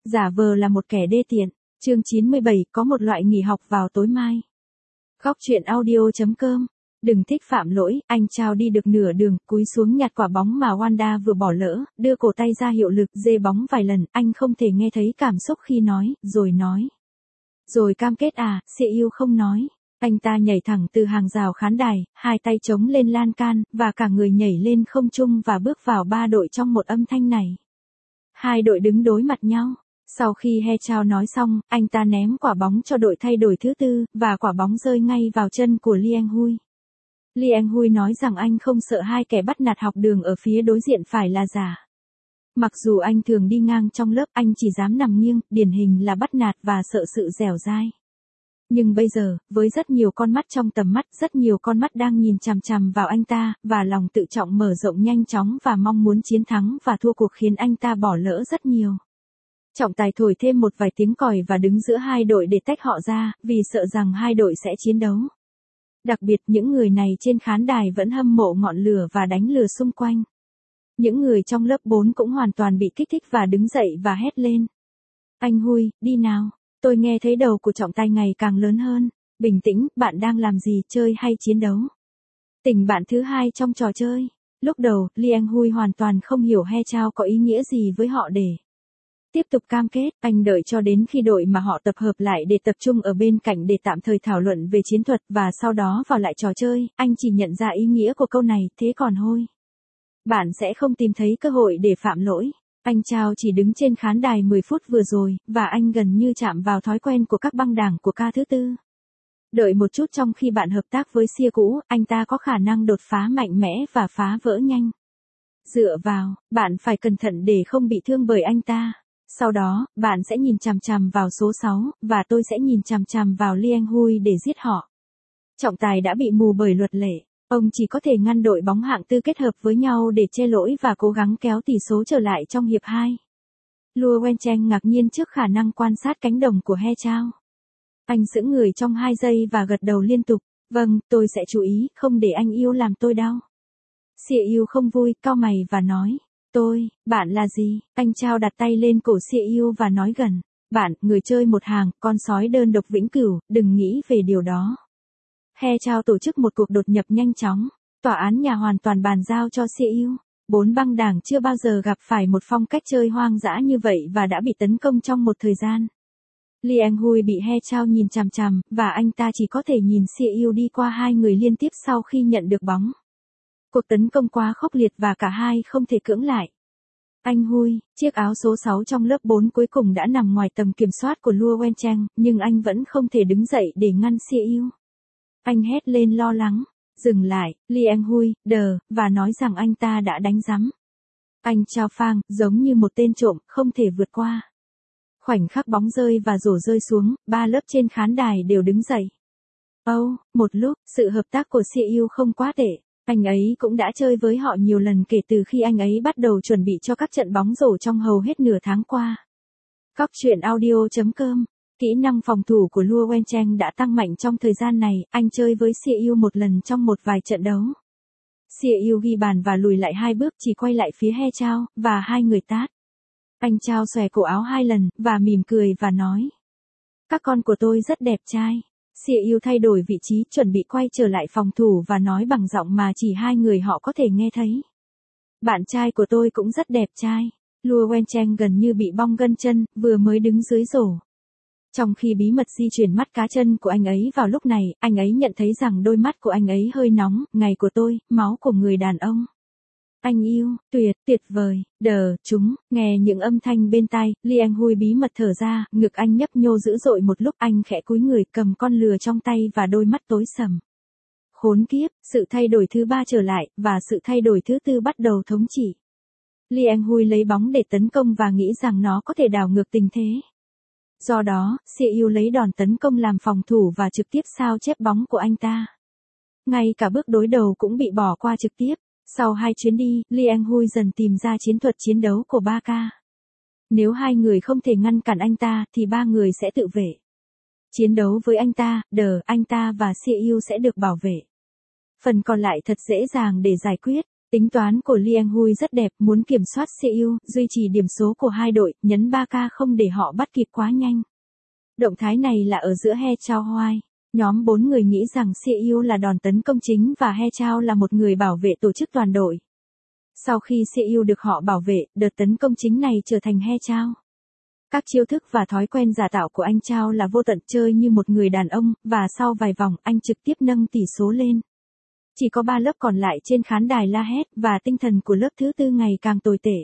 Giả vờ là một kẻ đê tiện. Chương 97, có một loại nghỉ học vào tối mai. Góc truyện audio.com. Đừng thích phạm lỗi, anh Chao đi được nửa đường, cúi xuống nhặt quả bóng mà Wanda vừa bỏ lỡ, đưa cổ tay ra hiệu lực dê bóng vài lần, anh không thể nghe thấy cảm xúc khi nói. Rồi cam kết à, Siêu không nói. Anh ta nhảy thẳng từ hàng rào khán đài, hai tay chống lên lan can, và cả người nhảy lên không trung và bước vào ba đội trong một âm thanh này. Hai đội đứng đối mặt nhau. Sau khi He Chao nói xong, anh ta ném quả bóng cho đội thay đổi thứ tư, và quả bóng rơi ngay vào chân của Liang Hui. Liang Hui nói rằng anh không sợ hai kẻ bắt nạt học đường ở phía đối diện phải là giả. Mặc dù anh thường đi ngang trong lớp, anh chỉ dám nằm nghiêng, điển hình là bắt nạt và sợ sự dẻo dai. Nhưng bây giờ, với rất nhiều con mắt trong tầm mắt, rất nhiều con mắt đang nhìn chằm chằm vào anh ta, và lòng tự trọng mở rộng nhanh chóng và mong muốn chiến thắng và thua cuộc khiến anh ta bỏ lỡ rất nhiều. Trọng tài thổi thêm một vài tiếng còi và đứng giữa hai đội để tách họ ra, vì sợ rằng hai đội sẽ chiến đấu. Đặc biệt những người này trên khán đài vẫn hâm mộ ngọn lửa và đánh lừa xung quanh. Những người trong lớp 4 cũng hoàn toàn bị kích thích và đứng dậy và hét lên. Anh Hui, đi nào. Tôi nghe thấy đầu của trọng tài ngày càng lớn hơn. Bình tĩnh, bạn đang làm gì, chơi hay chiến đấu? Tình bạn thứ hai trong trò chơi. Lúc đầu, Liang Hui hoàn toàn không hiểu He Chao có ý nghĩa gì với họ để tiếp tục cam kết. Anh đợi cho đến khi đội mà họ tập hợp lại để tập trung ở bên cạnh để tạm thời thảo luận về chiến thuật và sau đó vào lại trò chơi. Anh chỉ nhận ra ý nghĩa của câu này, thế còn Hui, bạn sẽ không tìm thấy cơ hội để phạm lỗi. Anh Chao chỉ đứng trên khán đài 10 phút vừa rồi, và anh gần như chạm vào thói quen của các băng đảng của ca thứ tư. Đợi một chút, trong khi bạn hợp tác với Sia cũ, anh ta có khả năng đột phá mạnh mẽ và phá vỡ nhanh. Dựa vào, bạn phải cẩn thận để không bị thương bởi anh ta. Sau đó, bạn sẽ nhìn chằm chằm vào số 6, và tôi sẽ nhìn chằm chằm vào Liang Hui để giết họ. Trọng tài đã bị mù bởi luật lệ. Ông chỉ có thể ngăn đội bóng hạng tư kết hợp với nhau để che lỗi và cố gắng kéo tỷ số trở lại trong hiệp 2. Luo Wencheng ngạc nhiên trước khả năng quan sát cánh đồng của He Chao. Anh sững người trong 2 giây và gật đầu liên tục. Vâng, tôi sẽ chú ý, không để anh yêu làm tôi đau. Sia yêu không vui, cau mày và nói. Bạn là gì? Anh Chao đặt tay lên cổ Sia yêu và nói gần. Bạn, người chơi một hàng, con sói đơn độc vĩnh cửu, đừng nghĩ về điều đó. He Chao tổ chức một cuộc đột nhập nhanh chóng. Tòa án nhà hoàn toàn bàn giao cho Sia yêu. 4 băng đảng chưa bao giờ gặp phải một phong cách chơi hoang dã như vậy và đã bị tấn công trong một thời gian. Liang Hui bị He Chao nhìn chằm chằm, và anh ta chỉ có thể nhìn Sia yêu đi qua hai người liên tiếp sau khi nhận được bóng. Cuộc tấn công quá khốc liệt và cả hai không thể cưỡng lại. Anh Hui, chiếc áo số 6 trong lớp 4 cuối cùng đã nằm ngoài tầm kiểm soát của Luo Wencheng, nhưng anh vẫn không thể đứng dậy để ngăn Sia yêu. Anh hét lên lo lắng. Dừng lại, Liang Hui, và nói rằng anh ta đã đánh rắm. Anh Chao phang, giống như một tên trộm, không thể vượt qua. Khoảnh khắc bóng rơi và rổ rơi xuống, 3 lớp trên khán đài đều đứng dậy. Một lúc, sự hợp tác của Sia yêu không quá tệ. Anh ấy cũng đã chơi với họ nhiều lần kể từ khi anh ấy bắt đầu chuẩn bị cho các trận bóng rổ trong hầu hết nửa tháng qua. Góc truyện audio.com. Kỹ năng phòng thủ của Luo Wencheng đã tăng mạnh trong thời gian này, anh chơi với Sia yêu một lần trong một vài trận đấu. Sia yêu ghi bàn và lùi lại 2 bước, chỉ quay lại phía He Chao, và hai người tát. Anh Chao xòe cổ áo 2 lần, và mỉm cười và nói. Các con của tôi rất đẹp trai. Sia yêu thay đổi vị trí, chuẩn bị quay trở lại phòng thủ và nói bằng giọng mà chỉ hai người họ có thể nghe thấy. Bạn trai của tôi cũng rất đẹp trai. Luo Wencheng gần như bị bong gân chân, vừa mới đứng dưới rổ. Trong khi bí mật di chuyển mắt cá chân của anh ấy vào lúc này, anh ấy nhận thấy rằng đôi mắt của anh ấy hơi nóng. Ngày của tôi, máu của người đàn ông. Anh yêu, tuyệt vời, chúng, nghe những âm thanh bên tai, Liang Hui bí mật thở ra, ngực anh nhấp nhô dữ dội một lúc, anh khẽ cúi người cầm con lừa trong tay và đôi mắt tối sầm. Khốn kiếp, sự thay đổi thứ 3 trở lại, và sự thay đổi thứ 4 bắt đầu thống trị. Liang Hui lấy bóng để tấn công và nghĩ rằng nó có thể đảo ngược tình thế. Do đó, Sia yêu lấy đòn tấn công làm phòng thủ và trực tiếp sao chép bóng của anh ta. Ngay cả bước đối đầu cũng bị bỏ qua trực tiếp. Sau 2 chuyến đi, Liang Hui dần tìm ra chiến thuật chiến đấu của 3K. Nếu 2 người không thể ngăn cản anh ta, thì 3 người sẽ tự vệ. Chiến đấu với anh ta và Sia yêu sẽ được bảo vệ. Phần còn lại thật dễ dàng để giải quyết. Tính toán của Liang Hui rất đẹp, muốn kiểm soát CU, duy trì điểm số của hai đội, nhấn 3K không để họ bắt kịp quá nhanh. Động thái này là ở giữa He Chao Hoai. Nhóm 4 người nghĩ rằng CU là đòn tấn công chính và He Chao là một người bảo vệ tổ chức toàn đội. Sau khi CU được họ bảo vệ, đợt tấn công chính này trở thành He Chao. Các chiêu thức và thói quen giả tạo của anh Chao là vô tận, chơi như một người đàn ông, và sau vài vòng anh trực tiếp nâng tỷ số lên. Chỉ có 3 lớp còn lại trên khán đài la hét và tinh thần của lớp thứ tư ngày càng tồi tệ.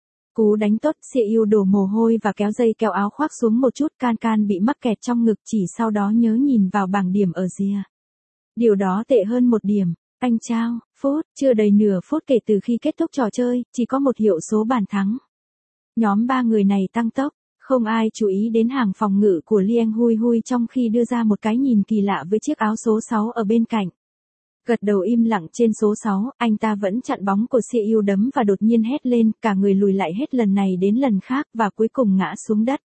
Cú đánh tốt, CU đổ mồ hôi và kéo dây kéo áo khoác xuống một chút, Can bị mắc kẹt trong ngực, chỉ sau đó nhớ nhìn vào bảng điểm ở rìa. Điều đó tệ hơn 1 điểm. Anh Chao, chưa đầy nửa phút kể từ khi kết thúc trò chơi, chỉ có một hiệu số bàn thắng. Nhóm 3 người này tăng tốc, không ai chú ý đến hàng phòng ngự của Liang Hui trong khi đưa ra một cái nhìn kỳ lạ với chiếc áo số 6 ở bên cạnh. Gật đầu im lặng trên số 6, anh ta vẫn chặn bóng của CU đấm và đột nhiên hét lên, cả người lùi lại hết lần này đến lần khác và cuối cùng ngã xuống đất.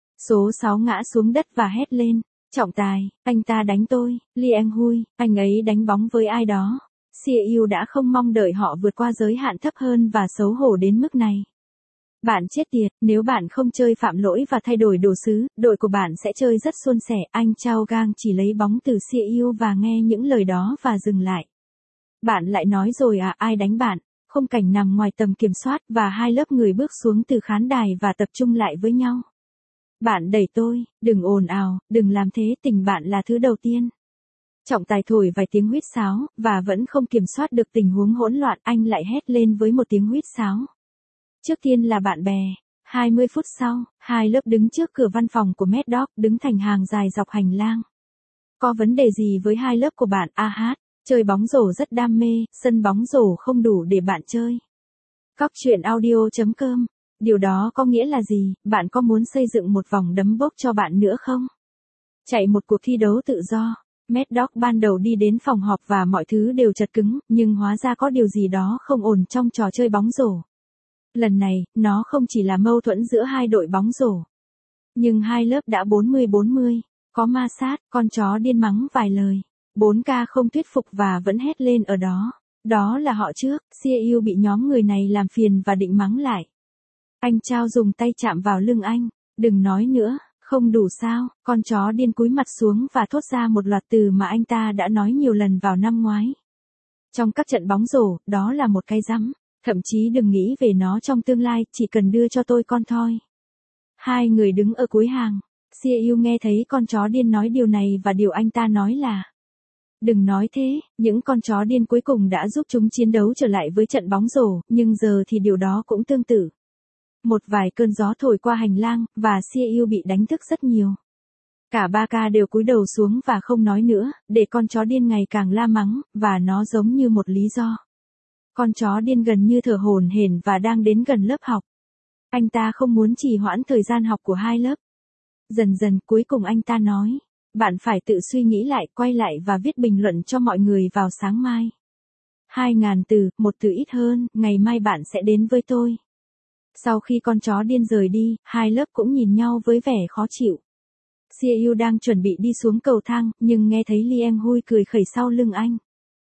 Số 6 ngã xuống đất và hét lên, trọng tài, anh ta đánh tôi, Liang Hui, anh ấy đánh bóng với ai đó. CU đã không mong đợi họ vượt qua giới hạn thấp hơn và xấu hổ đến mức này. Bạn chết tiệt, nếu bạn không chơi phạm lỗi và thay đổi đồ sứ, đội của bạn sẽ chơi rất suôn sẻ. Anh Chao Gang chỉ lấy bóng từ CU và nghe những lời đó và dừng lại. Bạn lại nói rồi à, ai đánh bạn? Khung cảnh nằm ngoài tầm kiểm soát và hai lớp người bước xuống từ khán đài và tập trung lại với nhau. Bạn đẩy tôi, đừng ồn ào, đừng làm thế, tình bạn là thứ đầu tiên. Trọng tài thổi vài tiếng huýt sáo, và vẫn không kiểm soát được tình huống hỗn loạn, anh lại hét lên với một tiếng huýt sáo. Trước tiên là bạn bè. 20 phút sau, hai lớp đứng trước cửa văn phòng của Mad Dog, đứng thành hàng dài dọc hành lang. Có vấn đề gì với hai lớp của bạn? Chơi bóng rổ rất đam mê, sân bóng rổ không đủ để bạn chơi. Góc truyện audio.com. Điều đó có nghĩa là gì? Bạn có muốn xây dựng một vòng đấm bốc cho bạn nữa không? Chạy một cuộc thi đấu tự do. Mad Dog ban đầu đi đến phòng họp và mọi thứ đều chật cứng, nhưng hóa ra có điều gì đó không ổn trong trò chơi bóng rổ. Lần này, nó không chỉ là mâu thuẫn giữa hai đội bóng rổ. Nhưng hai lớp đã 40-40, có ma sát, con chó điên mắng vài lời. 4K không thuyết phục và vẫn hét lên ở đó. Đó là họ trước, CU bị nhóm người này làm phiền và định mắng lại. Anh Chao dùng tay chạm vào lưng anh. Đừng nói nữa, không đủ sao, con chó điên cúi mặt xuống và thốt ra một loạt từ mà anh ta đã nói nhiều lần vào năm ngoái. Trong các trận bóng rổ, đó là một cái rắm. Thậm chí đừng nghĩ về nó trong tương lai, chỉ cần đưa cho tôi con thoi. Hai người đứng ở cuối hàng. CU nghe thấy con chó điên nói điều này và điều anh ta nói là: đừng nói thế, những con chó điên cuối cùng đã giúp chúng chiến đấu trở lại với trận bóng rổ, nhưng giờ thì điều đó cũng tương tự. Một vài cơn gió thổi qua hành lang, và CU bị đánh thức rất nhiều. Cả 3K đều cúi đầu xuống và không nói nữa, để con chó điên ngày càng la mắng, và nó giống như một lý do. Con chó điên gần như thở hổn hển và đang đến gần lớp học. Anh ta không muốn trì hoãn thời gian học của hai lớp. Dần dần cuối cùng anh ta nói: bạn phải tự suy nghĩ lại, quay lại và viết bình luận cho mọi người vào sáng mai. 2.000 từ, một từ ít hơn, ngày mai bạn sẽ đến với tôi. Sau khi con chó điên rời đi, hai lớp cũng nhìn nhau với vẻ khó chịu. CU đang chuẩn bị đi xuống cầu thang, nhưng nghe thấy Liang Hui cười khẩy sau lưng anh.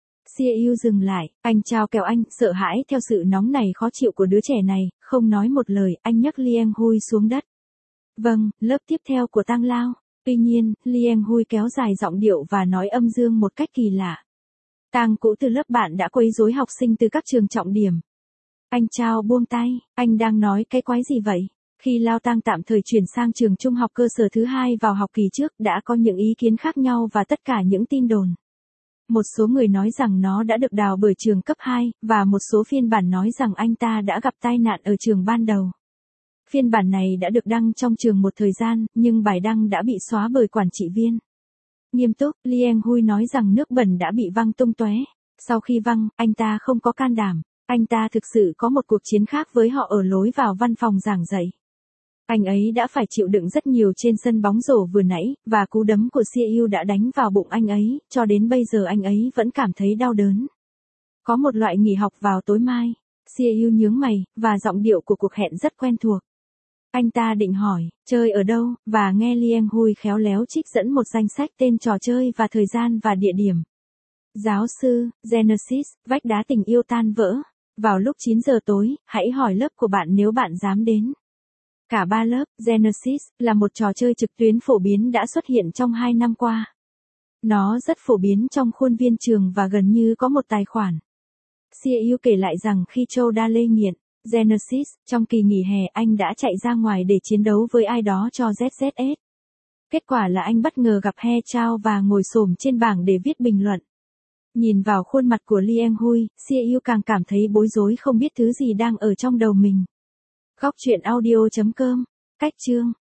CU dừng lại, anh Chao kéo anh, sợ hãi theo sự nóng này khó chịu của đứa trẻ này, không nói một lời, anh nhấc Liang Hui xuống đất. Vâng, lớp tiếp theo của Tang Lao. Tuy nhiên, Liang Hui kéo dài giọng điệu và nói âm dương một cách kỳ lạ. Tang cũ từ lớp bạn đã quấy rối học sinh từ các trường trọng điểm. Anh Chao buông tay, anh đang nói cái quái gì vậy? Khi Lao Tang tạm thời chuyển sang trường trung học cơ sở thứ hai vào học kỳ trước, đã có những ý kiến khác nhau và tất cả những tin đồn. Một số người nói rằng nó đã được đào bởi trường cấp 2, và một số phiên bản nói rằng anh ta đã gặp tai nạn ở trường ban đầu. Phiên bản này đã được đăng trong trường một thời gian, nhưng bài đăng đã bị xóa bởi quản trị viên. Nghiêm túc, Liang Hui nói rằng nước bẩn đã bị văng tung tóe. Sau khi văng, anh ta không có can đảm. Anh ta thực sự có một cuộc chiến khác với họ ở lối vào văn phòng giảng dạy. Anh ấy đã phải chịu đựng rất nhiều trên sân bóng rổ vừa nãy, và cú đấm của CU đã đánh vào bụng anh ấy, cho đến bây giờ anh ấy vẫn cảm thấy đau đớn. Có một loại nghỉ học vào tối mai. CU nhướng mày, và giọng điệu của cuộc hẹn rất quen thuộc. Anh ta định hỏi, chơi ở đâu, và nghe Liang Hui khéo léo trích dẫn một danh sách tên trò chơi và thời gian và địa điểm. Giáo sư, Genesis, vách đá tình yêu tan vỡ. Vào lúc 9 giờ tối, hãy hỏi lớp của bạn nếu bạn dám đến. Cả 3 lớp, Genesis, là một trò chơi trực tuyến phổ biến đã xuất hiện trong 2 năm qua. Nó rất phổ biến trong khuôn viên trường và gần như có một tài khoản. Siêu kể lại rằng khi Châu Đa Lê nghiện Genesis, trong kỳ nghỉ hè anh đã chạy ra ngoài để chiến đấu với ai đó cho ZZS. Kết quả là anh bất ngờ gặp He Chao và ngồi xổm trên bảng để viết bình luận. Nhìn vào khuôn mặt của Lee Eng Hui, Siêu càng cảm thấy bối rối không biết thứ gì đang ở trong đầu mình. Góc truyện audio.com. Cách chương